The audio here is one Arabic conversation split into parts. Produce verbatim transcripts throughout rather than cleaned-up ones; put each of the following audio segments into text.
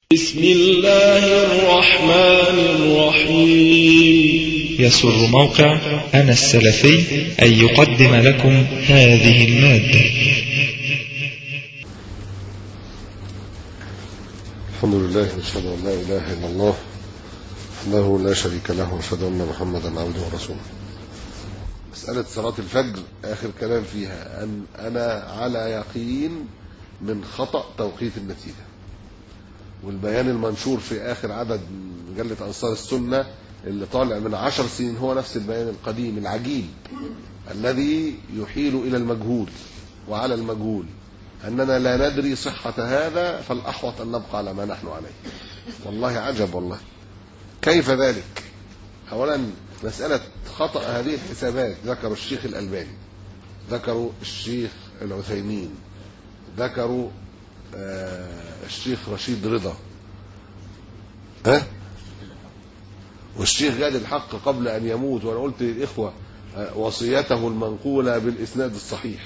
بسم الله الرحمن الرحيم. يسر موقع أنا السلفي أن يقدم لكم هذه المادة. الحمد لله، نشهد أن لا إله إلا الله وحده لا شريك له، ونشهد أن محمدا عبده ورسوله. مسألة صلاة الفجر آخر كلام فيها أن أنا على يقين من خطأ توقيت النتيجة، والبيان المنشور في آخر عدد مجلة أنصار السنة اللي طالع من عشر سنين هو نفس البيان القديم العجيب الذي يحيل إلى المجهول وعلى المجهول أننا لا ندري صحة هذا، فالأحوط أن نبقى على ما نحن عليه. والله عجب، والله كيف ذلك؟ أولا مسألة خطأ هذه الحسابات ذكروا الشيخ الألباني، ذكروا الشيخ العثيمين، ذكروا آه الشيخ رشيد رضا، ها والشيخ جاد الحق قبل أن يموت، وأنا قلت للإخوة آه وصيته المنقولة بالإسناد الصحيح.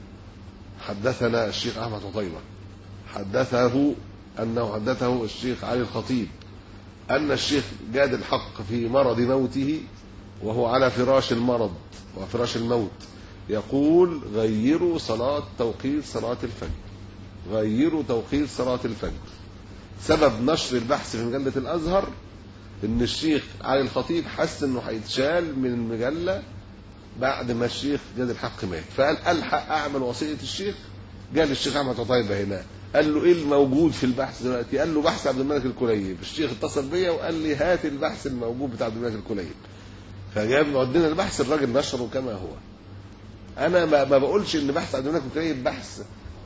حدثنا الشيخ أحمد عطيبة حدثه أنه حدثه الشيخ علي الخطيب أن الشيخ جاد الحق في مرض موته وهو على فراش المرض وفراش الموت يقول: غيروا صلاة توقيت صلاة الفجر، غيروا توقيت صلاة الفجر. سبب نشر البحث في مجلة الأزهر إن الشيخ علي الخطيب حس إنه هيتشال من المجلة بعد ما الشيخ جاد الحق مات، فقال ألحق أعمل وصية الشيخ. جاء الشيخ أحمد عطيبة هنا قال له: إيه الموجود في البحث دلوقتي؟ قال له: بحث عبد الملك الكليب. الشيخ اتصل بيا وقال لي: هات البحث الموجود بتاع عبد الملك الكليب. فجاب عندنا البحث، الراجل نشره كما هو. أنا ما بقولش إن بحث عبد الملك الكليب بحث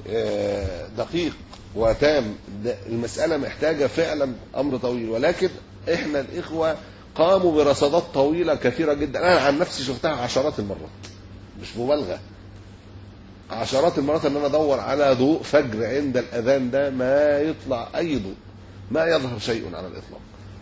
دقيق وتام، المسألة محتاجة فعلا أمر طويل، ولكن إحنا الإخوة قاموا برصادات طويلة كثيرة جدا. أنا عن نفسي شفتها عشرات المرات، مش مبالغة، عشرات المرات ان انا ادور على ضوء فجر عند الاذان ده ما يطلع اي ضوء، ما يظهر شيء على الاطلاق.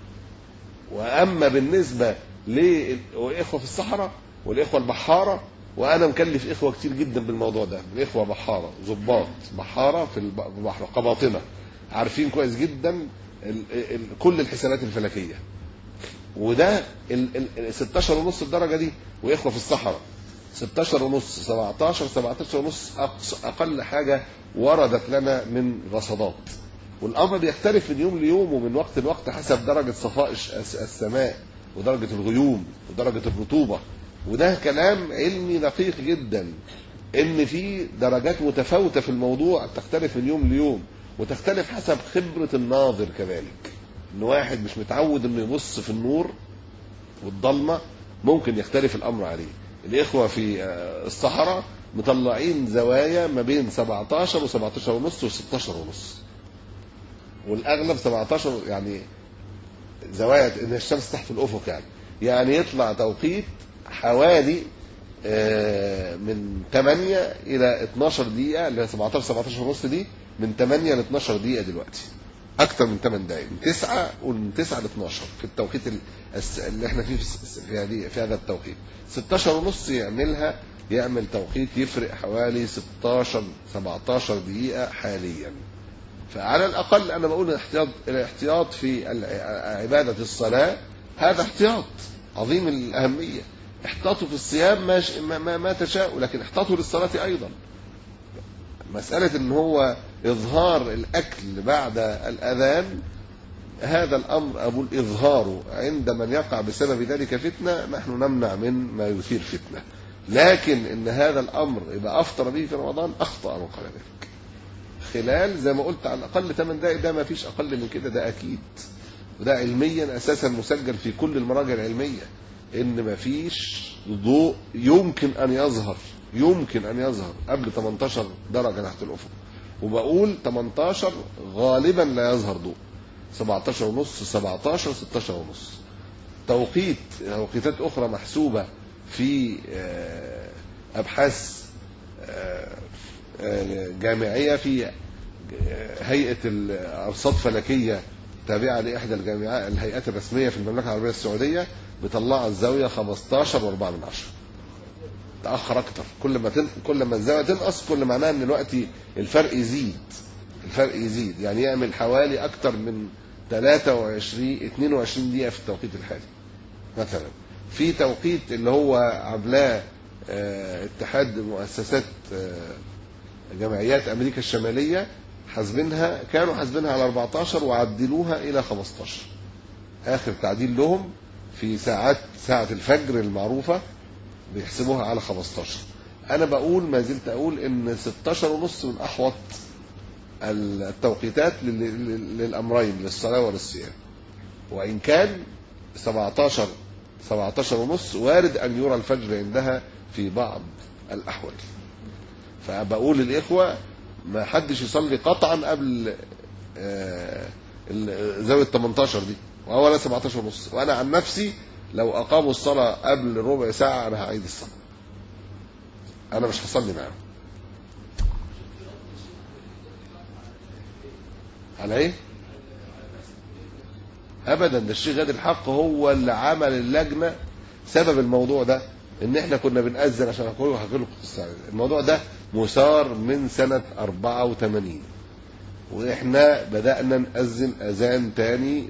واما بالنسبه للاخوه في الصحراء والاخوه البحاره، وانا مكلف اخوه كتير جدا بالموضوع ده، الاخوه بحاره ضباط بحاره في البحر قباطنه عارفين كويس جدا ال ال كل الحسابات الفلكيه، وده ال ستاشر ونص الدرجه دي. واخوه في الصحراء ستاشر ونص، سبعتاشر، سبعتاشر ونص أقل حاجة وردت لنا من رصادات. والأمر بيختلف من يوم ليوم ومن وقت لوقت حسب درجة صفاء السماء ودرجة الغيوم ودرجة الرطوبة، وده كلام علمي دقيق جدا، إن في درجات متفاوتة في الموضوع تختلف من يوم ليوم، وتختلف حسب خبرة الناظر كذلك. إن واحد مش متعود إنه يبص في النور والضلمة ممكن يختلف الأمر عليه. الإخوة في الصحراء مطلعين زوايا ما بين سبعتاشر وسبعتاشر ونص وستاشر ونص، والأغلب سبعتاشر، يعني زوايا إن الشمس تحت الأفق، يعني يعني يطلع توقيت حوالي من ثمانية إلى اتناشر دقيقة، اللي هي سبعتاشر سبعتاشر ونص دي من ثمانية ل اتناشر دقيقة دلوقتي، أكثر من ثمان دقائق، من تسعة ومن تسعة ل اتناشر في التوقيت اللي احنا فيه في هذه في هذا التوقيت. ستاشر ونص يعملها يعمل توقيت يفرق حوالي ستاشر سبعتاشر دقيقة حاليا. فعلى الأقل أنا بقول الاحتياط الاحتياط في عبادة الصلاة هذا احتياط عظيم الأهمية. احتاطوا في الصيام ما ما, ما تشاءوا، لكن احتاطوا للصلاة أيضا. مسألة إن هو إظهار الأكل بعد الأذان، هذا الأمر أبو الإظهار عند من يقع بسبب ذلك فتنة، نحن نمنع من ما يثير فتنة. لكن إن هذا الأمر إذا أفطر به في رمضان أخطأ من قال ذلك خلال زي ما قلت على الأقل ثمان دقائق، ده ما فيش أقل من كده، ده أكيد، وده علميا أساسا مسجل في كل المراجع العلمية إن ما فيش ضوء يمكن أن يظهر يمكن أن يظهر قبل تمنتاشر درجة تحت الأفق. وبقول تمنتاشر غالبا لا يظهر ضوء، سبعتاشر ونص، سبعتاشر، ستاشر ونص. توقيت توقيتات أخرى محسوبة في أبحاث جامعية في هيئة الأرصاد فلكية تابعة لإحدى الجامعات الهيئات الرسمية في المملكة العربية السعودية، بطلع الزاوية خمستاشر وأربعة من عشرة، تأخر أكتر. كل ما تن... كل ما الزاوية تنقص كل معناه إن الوقت الفرق يزيد، الفرق يزيد، يعني يعمل حوالي اكتر من ثلاثة وعشرين اثنين وعشرين دقيقة في التوقيت الحالي. مثلا في توقيت اللي هو عاملاه اه اتحاد مؤسسات اه جمعيات امريكا الشمالية، حاسبينها كانوا حاسبينها على أربعتاشر وعدلوها الى خمستاشر، اخر تعديل لهم في ساعات ساعة الفجر المعروفة بيحسبوها على خمستاشر. انا بقول ما زلت اقول ان ستاشر ونص من احوط التوقيتات للامرين للصلاة وللصيام، وان كان سبعتاشر سبعتاشر ونص وارد ان يرى الفجر عندها في بعض الاحوال. فبقول للاخوة ما حدش يصلي قطعا قبل زاوية تمنتاشر دي ولا سبعتاشر ونص. وانا عن نفسي لو اقاموا الصلاة قبل ربع ساعة انا هعيد الصلاة، انا مش هصلي معاهم. على ايه؟ ابدا، ده الشيخ غادي الحق هو اللي عمل اللجنة. سبب الموضوع ده ان احنا كنا بنأذن، عشان اقول هحكي لكم قصة. الموضوع ده مثار من سنة أربعة وثمانين، واحنا بدأنا نأذن اذان تاني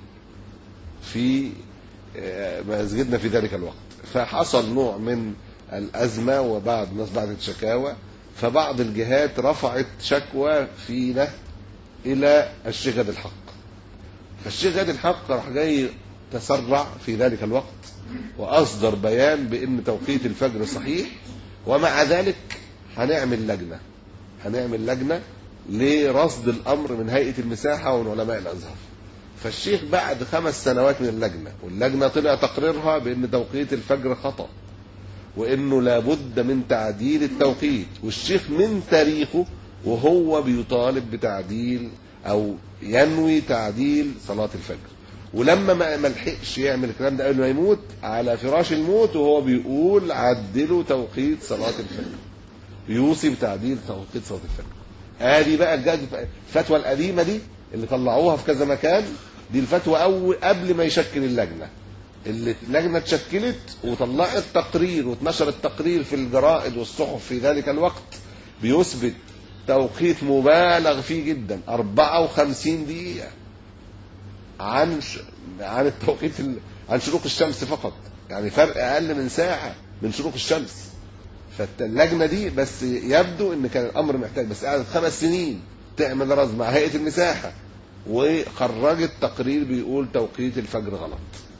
في مسجدنا في ذلك الوقت. فحصل نوع من الأزمة وبعض الناس بعضت شكاوى، فبعض الجهات رفعت شكوى فينا إلى الشيخ غادي الحق. فالشيخ غادي الحق راح جاي تسرع في ذلك الوقت وأصدر بيان بأن توقيت الفجر صحيح، ومع ذلك هنعمل لجنة هنعمل لجنة لرصد الأمر من هيئة المساحة ومن علماء الأزهر. فالشيخ بعد خمس سنوات من اللجنة، واللجنة طلع تقريرها بأن توقيت الفجر خطأ وأنه لابد من تعديل التوقيت، والشيخ من تاريخه وهو بيطالب بتعديل أو ينوي تعديل صلاة الفجر. ولما ما لحقش يعمل الكلام ده قبل ما يموت على فراش الموت وهو بيقول عدلوا توقيت صلاة الفجر، يوصي بتعديل توقيت صلاة الفجر. ادي بقى الفتوى القديمة دي اللي طلعوها في كذا مكان، دي الفتوى أول قبل ما يشكل اللجنة. اللي اللجنة اتشكلت وطلعت تقرير واتنشر التقرير في الجرائد والصحف في ذلك الوقت بيثبت توقيت مبالغ فيه جدا أربعة وخمسين دقيقة عن ش... عن التوقيت ال... عن شروق الشمس فقط، يعني فرق أقل من ساعة من شروق الشمس. فاللجنة دي بس يبدو ان كان الامر محتاج، بس قعدت خمس سنين تعمل رصد مع هيئة المساحة وخرجت تقرير بيقول توقيت الفجر غلط.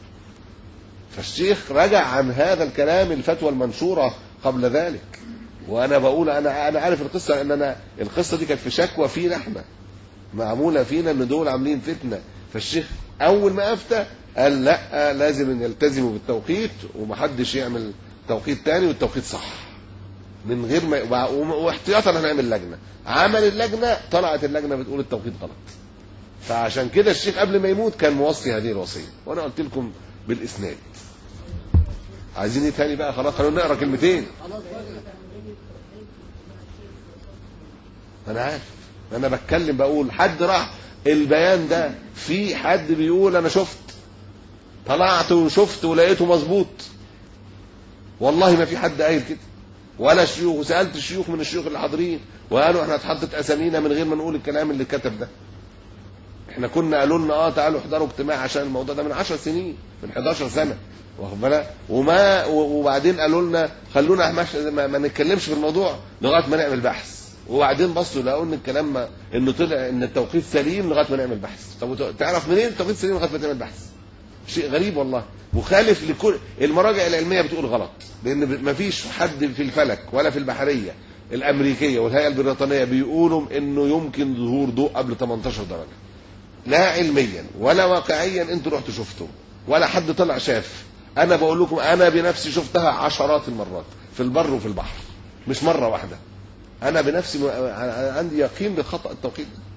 فالشيخ رجع عن هذا الكلام الفتوى المنشورة قبل ذلك. وانا بقول انا انا عارف القصة، لان انا القصة دي كانت في شكوى فينا احنا معمولة فينا ان دول عاملين فتنة. فالشيخ اول ما افتى قال لا، لازم يلتزموا بالتوقيت ومحدش يعمل توقيت تاني، والتوقيت صح من غير ما، واحتياطا هنعمل لجنة. عمل اللجنة طلعت اللجنة بتقول التوقيت غلط. فعشان كده الشيخ قبل ما يموت كان موصي هذه الوصية، وانا قلت لكم بالاسناد. عايزين ايه تاني بقى؟ خلاص خلونا نقرا كلمتين. انا عارف، انا بتكلم بقول حد راح البيان ده في حد بيقول انا شفت طلعت وشفت ولقيته مظبوط، والله ما في حد قايل كده ولا شيوخ. وسالت الشيوخ من الشيوخ اللي حاضرين وقالوا احنا اتحطت اسامينا من غير ما نقول الكلام اللي كتب ده. احنا كنا قالوا لنا اه تعالوا احضروا اجتماع عشان الموضوع ده من عشر سنين، من حداشر سنة، واخد بالك؟ وما وبعدين قالوا لنا خلونا ما, ما نتكلمش في الموضوع لغايه ما نعمل بحث. وبعدين بصوا لقوا ان الكلام ما انه طلع ان التوقيت سليم لغايه ما نعمل بحث. طب تعرف منين التوقيت سليم لغايه ما تعمل بحث؟ شيء غريب والله، مخالف لكل المراجع العلميه بتقول غلط، لان ما فيش حد في الفلك ولا في البحريه الامريكيه والهيئه البريطانيه بيقولوا انه يمكن ظهور ضوء قبل تمنتاشر درجة، لا علميا ولا واقعيا. انتوا رحتوا شفتوا ولا حد طلع شاف. انا بقول لكم انا بنفسي شفتها عشرات المرات في البر وفي البحر، مش مره واحده. انا بنفسي عندي يقين بخطأ التوقيت.